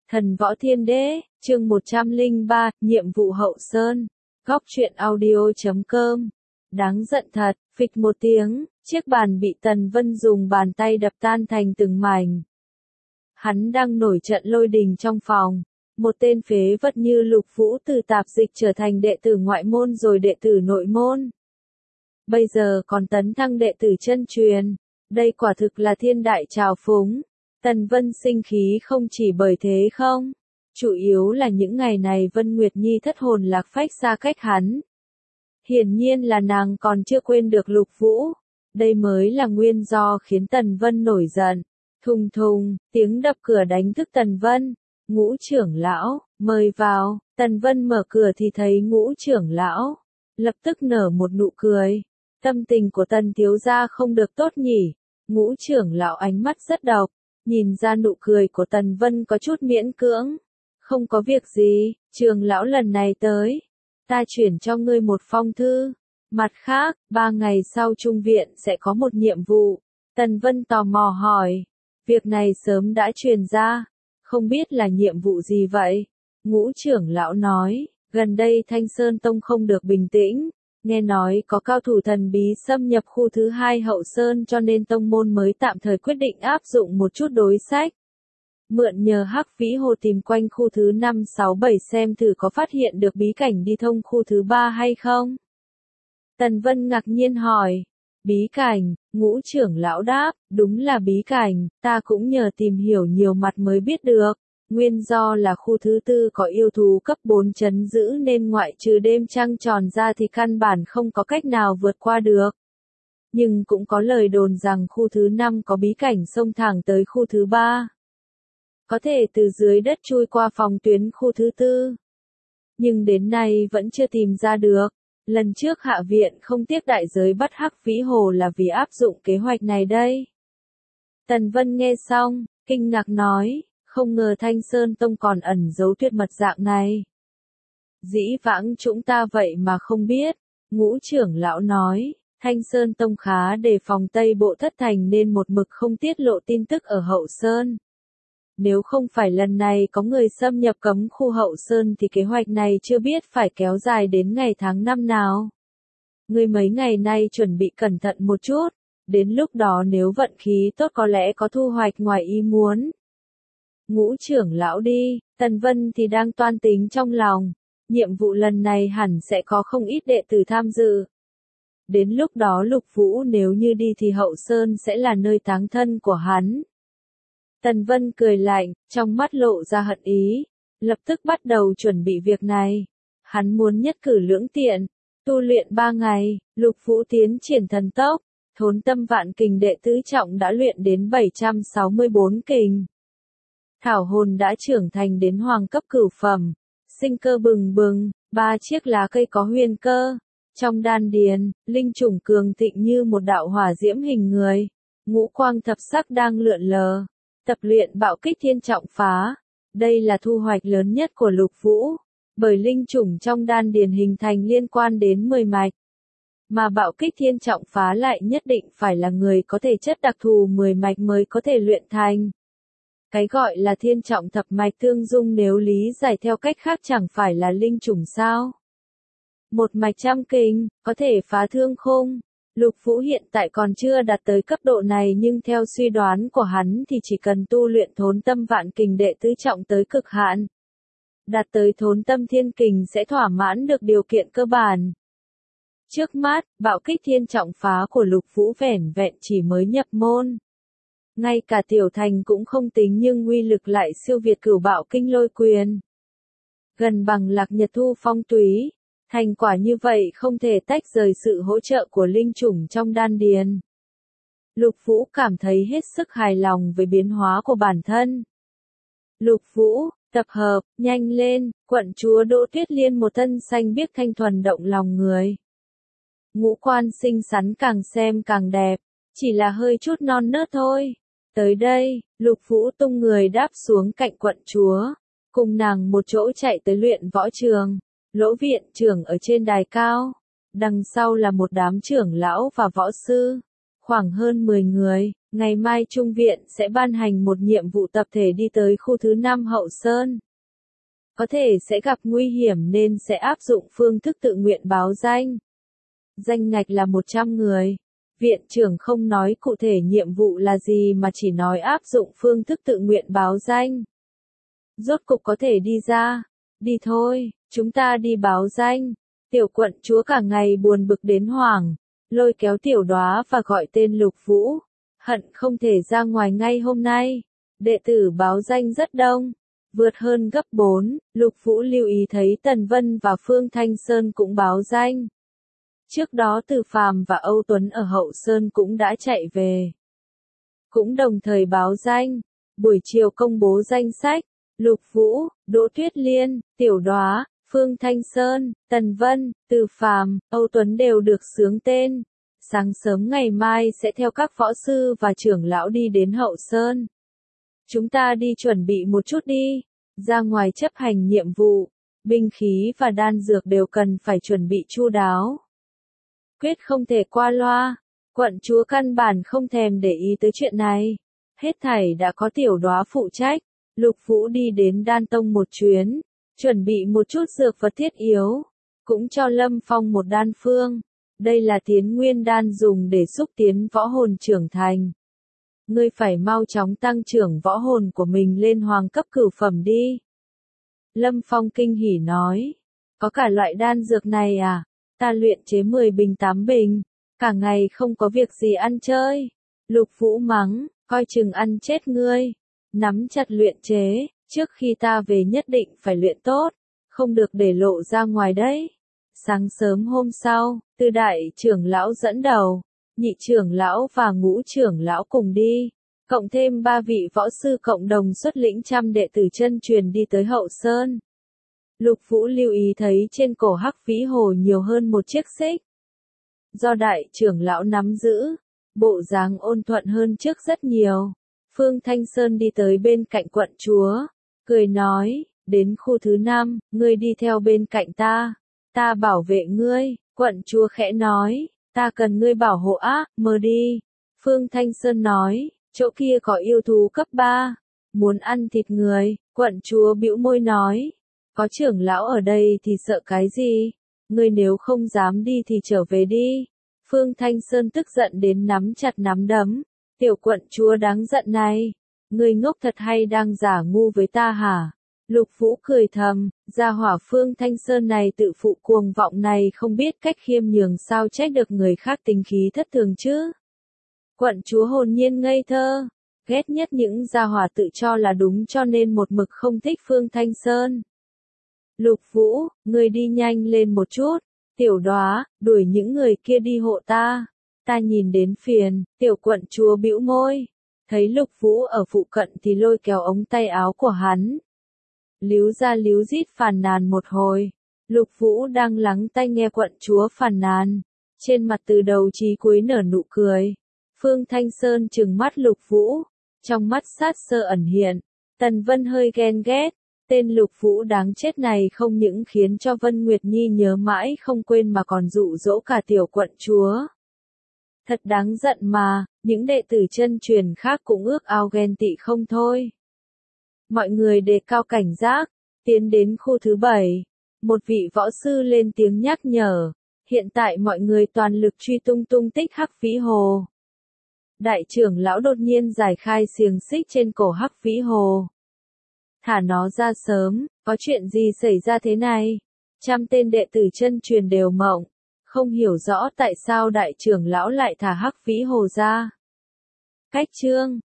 Thần Võ Thiên Đế, chương 103, nhiệm vụ Hậu Sơn. Góc truyện audio.com. Đáng giận thật, phịch một tiếng, chiếc bàn bị Tần Vân dùng bàn tay đập tan thành từng mảnh. Hắn đang nổi trận lôi đình trong phòng. Một tên phế vật như Lục Vũ từ tạp dịch trở thành đệ tử ngoại môn rồi đệ tử nội môn. Bây giờ còn tấn thăng đệ tử chân truyền. Đây quả thực là thiên đại trào phúng. Tần Vân sinh khí không chỉ bởi thế không. Chủ yếu là những ngày này Vân Nguyệt Nhi thất hồn lạc phách xa cách hắn. Hiển nhiên là nàng còn chưa quên được Lục Vũ. Đây mới là nguyên do khiến Tần Vân nổi giận. Thùng thùng, tiếng đập cửa đánh thức Tần Vân. Ngũ trưởng lão, mời vào. Tần Vân mở cửa thì thấy Ngũ trưởng lão. Lập tức nở một nụ cười. Tâm tình của Tần thiếu gia không được tốt nhỉ. Ngũ trưởng lão ánh mắt rất độc. Nhìn ra nụ cười của Tần Vân có chút miễn cưỡng. Không có việc gì, trường lão lần này tới. Ta chuyển cho ngươi một phong thư. Mặt khác, 3 ngày sau trung viện sẽ có một nhiệm vụ. Tần Vân tò mò hỏi. Việc này sớm đã truyền ra. Không biết là nhiệm vụ gì vậy? Ngũ trưởng lão nói, gần đây Thanh Sơn Tông không được bình tĩnh. Nghe nói có cao thủ thần bí xâm nhập khu thứ 2 Hậu Sơn cho nên tông môn mới tạm thời quyết định áp dụng một chút đối sách. Mượn nhờ Hắc Vĩ Hồ tìm quanh khu thứ 5, 6, 7 xem thử có phát hiện được bí cảnh đi thông khu thứ 3 hay không. Tần Vân ngạc nhiên hỏi. Bí cảnh, Ngũ trưởng lão đáp, đúng là bí cảnh, ta cũng nhờ tìm hiểu nhiều mặt mới biết được. Nguyên do là khu thứ 4 có yêu thú cấp 4 trấn giữ nên ngoại trừ đêm trăng tròn ra thì căn bản không có cách nào vượt qua được. Nhưng cũng có lời đồn rằng khu thứ 5 có bí cảnh xông thẳng tới khu thứ 3. Có thể từ dưới đất chui qua phòng tuyến khu thứ 4. Nhưng đến nay vẫn chưa tìm ra được. Lần trước Hạ Viện không tiếc đại giới bắt Hắc Vĩ Hồ là vì áp dụng kế hoạch này đây. Tần Vân nghe xong, kinh ngạc nói. Không ngờ Thanh Sơn Tông còn ẩn giấu tuyệt mật dạng này. Dĩ vãng chúng ta vậy mà không biết. Ngũ trưởng lão nói, Thanh Sơn Tông khá đề phòng Tây Bộ Thất Thành nên một mực không tiết lộ tin tức ở Hậu Sơn. Nếu không phải lần này có người xâm nhập cấm khu Hậu Sơn thì kế hoạch này chưa biết phải kéo dài đến ngày tháng năm nào. Ngươi mấy ngày nay chuẩn bị cẩn thận một chút. Đến lúc đó nếu vận khí tốt có lẽ có thu hoạch ngoài ý muốn. Ngũ trưởng lão đi, Tần Vân thì đang toan tính trong lòng. Nhiệm vụ lần này hẳn sẽ có không ít đệ tử tham dự. Đến lúc đó Lục Vũ nếu như đi thì Hậu Sơn sẽ là nơi táng thân của hắn. Tần Vân cười lạnh, trong mắt lộ ra hận ý. Lập tức bắt đầu chuẩn bị việc này. Hắn muốn nhất cử lưỡng tiện. Tu luyện 3 ngày, Lục Vũ tiến triển thần tốc. Thốn Tâm Vạn Kình đệ tứ trọng đã luyện đến 764 kình. Thảo hồn đã trưởng thành đến hoàng cấp cửu phẩm, sinh cơ bừng bừng, 3 chiếc lá cây có huyền cơ. Trong đan điền, linh chủng cường thịnh như một đạo hỏa diễm hình người. Ngũ quang thập sắc đang lượn lờ. Tập luyện bạo kích thiên trọng phá. Đây là thu hoạch lớn nhất của Lục Vũ. Bởi linh chủng trong đan điền hình thành liên quan đến 10 mạch. Mà bạo kích thiên trọng phá lại nhất định phải là người có thể chất đặc thù 10 mạch mới có thể luyện thành. Cái gọi là thiên trọng thập mạch tương dung nếu lý giải theo cách khác chẳng phải là linh chủng sao. Một mạch trăm kình, có thể phá thương khung. Lục Vũ hiện tại còn chưa đạt tới cấp độ này nhưng theo suy đoán của hắn thì chỉ cần tu luyện Thốn Tâm Vạn Kình đệ tứ trọng tới cực hạn. Đạt tới Thốn Tâm Thiên Kình sẽ thỏa mãn được điều kiện cơ bản. Trước mắt, bạo kích thiên trọng phá của Lục Vũ vẻn vẹn chỉ mới nhập môn. Ngay cả tiểu thành cũng không tính nhưng uy lực lại siêu việt Cửu Bạo Kinh Lôi Quyền. Gần bằng Lạc Nhật Thu Phong Túy. Thành quả như vậy không thể tách rời sự hỗ trợ của linh chủng trong đan điền. Lục Vũ cảm thấy hết sức hài lòng với biến hóa của bản thân. Lục Vũ, tập hợp, nhanh lên, quận chúa Đỗ Tuyết Liên một thân xanh biếc thanh thuần động lòng người. Ngũ quan xinh xắn càng xem càng đẹp, chỉ là hơi chút non nớt thôi. Tới đây, Lục Vũ tung người đáp xuống cạnh quận chúa, cùng nàng một chỗ chạy tới luyện võ trường. Lỗ viện trưởng ở trên đài cao, đằng sau là một đám trưởng lão và võ sư, khoảng hơn 10 người, Ngày mai Trung viện sẽ ban hành một nhiệm vụ tập thể đi tới khu thứ 5 Hậu Sơn. Có thể sẽ gặp nguy hiểm nên sẽ áp dụng phương thức tự nguyện báo danh. Danh ngạch là 100 người. Viện trưởng không nói cụ thể nhiệm vụ là gì mà chỉ nói áp dụng phương thức tự nguyện báo danh. Rốt cục có thể đi ra. Đi thôi, chúng ta đi báo danh. Tiểu quận chúa cả ngày buồn bực đến hoảng, lôi kéo Tiểu Đóa và gọi tên Lục Vũ. Hận không thể ra ngoài ngay hôm nay. Đệ tử báo danh rất đông, vượt hơn gấp 4, Lục Vũ lưu ý thấy Tần Vân và Phương Thanh Sơn cũng báo danh. Trước đó Từ Phàm và Âu Tuấn ở Hậu Sơn cũng đã chạy về. Cũng đồng thời báo danh. Buổi chiều công bố danh sách. Lục Vũ, Đỗ Tuyết Liên, Tiểu Đóa, Phương Thanh Sơn, Tần Vân, Từ Phàm, Âu Tuấn đều được xướng tên. Sáng sớm ngày mai sẽ theo các võ sư và trưởng lão đi đến Hậu Sơn. Chúng ta đi chuẩn bị một chút đi. Ra ngoài chấp hành nhiệm vụ, binh khí và đan dược đều cần phải chuẩn bị chu đáo. Quyết không thể qua loa. Quận chúa căn bản không thèm để ý tới chuyện này. Hết thảy đã có Tiểu Đóa phụ trách. Lục Vũ đi đến Đan Tông một chuyến, chuẩn bị một chút dược vật thiết yếu, cũng cho Lâm Phong một đan phương. Đây là tiến nguyên đan dùng để xúc tiến võ hồn trưởng thành. Ngươi phải mau chóng tăng trưởng võ hồn của mình lên hoàng cấp cửu phẩm đi. Lâm Phong kinh hỉ nói, có cả loại đan dược này à? Ta luyện chế 10 bình 8 bình, cả ngày không có việc gì ăn chơi. Lục Vũ mắng, coi chừng ăn chết ngươi. Nắm chặt luyện chế, trước khi ta về nhất định phải luyện tốt, không được để lộ ra ngoài đấy. Sáng sớm hôm sau, Từ đại trưởng lão dẫn đầu, nhị trưởng lão và ngũ trưởng lão cùng đi, cộng thêm 3 vị võ sư cộng đồng xuất lĩnh trăm đệ tử chân truyền đi tới Hậu Sơn. Lục Vũ lưu ý thấy trên cổ Hắc Vĩ Hồ nhiều hơn một chiếc xích. Do đại trưởng lão nắm giữ, bộ dáng ôn thuận hơn trước rất nhiều. Phương Thanh Sơn đi tới bên cạnh quận chúa, cười nói, đến khu thứ 5, ngươi đi theo bên cạnh ta bảo vệ ngươi. Quận chúa khẽ nói, ta cần ngươi bảo hộ á, mơ đi. Phương Thanh Sơn nói, chỗ kia có yêu thú cấp 3, muốn ăn thịt người. Quận chúa bĩu môi nói, có trưởng lão ở đây thì sợ cái gì, ngươi nếu không dám đi thì trở về đi. Phương Thanh Sơn tức giận đến nắm chặt nắm đấm. Tiểu quận chúa đáng giận này, ngươi ngốc thật hay đang giả ngu với ta hả? Lục Vũ cười thầm, gia hỏa Phương Thanh Sơn này tự phụ cuồng vọng này không biết cách khiêm nhường sao trách được người khác tính khí thất thường chứ. Quận chúa hồn nhiên ngây thơ, ghét nhất những gia hỏa tự cho là đúng cho nên một mực không thích Phương Thanh Sơn. Lục Vũ, ngươi đi nhanh lên một chút, Tiểu Đóa, đuổi những người kia đi hộ ta. Ta nhìn đến phiền. Tiểu quận chúa bĩu môi, thấy Lục Vũ ở phụ cận thì lôi kéo ống tay áo của hắn. Líu ra líu rít phàn nàn một hồi. Lục Vũ đang lắng tai nghe quận chúa phàn nàn, trên mặt từ đầu chí cuối nở nụ cười. Phương Thanh Sơn trừng mắt Lục Vũ, trong mắt sát sơ ẩn hiện. Tần Vân hơi ghen ghét, tên Lục Vũ đáng chết này không những khiến cho Vân Nguyệt Nhi nhớ mãi không quên mà còn dụ dỗ cả tiểu quận chúa. Thật đáng giận mà, những đệ tử chân truyền khác cũng ước ao ghen tị không thôi. Mọi người đề cao cảnh giác, tiến đến khu thứ 7. Một vị võ sư lên tiếng nhắc nhở, hiện tại mọi người toàn lực truy tung tung tích Hắc Vĩ Hồ. Đại trưởng lão đột nhiên giải khai xiềng xích trên cổ Hắc Vĩ Hồ. Thả nó ra sớm, có chuyện gì xảy ra thế này? Trăm tên đệ tử chân truyền đều mộng, không hiểu rõ tại sao đại trưởng lão lại thả Hắc Vĩ Hồ ra. Cách chương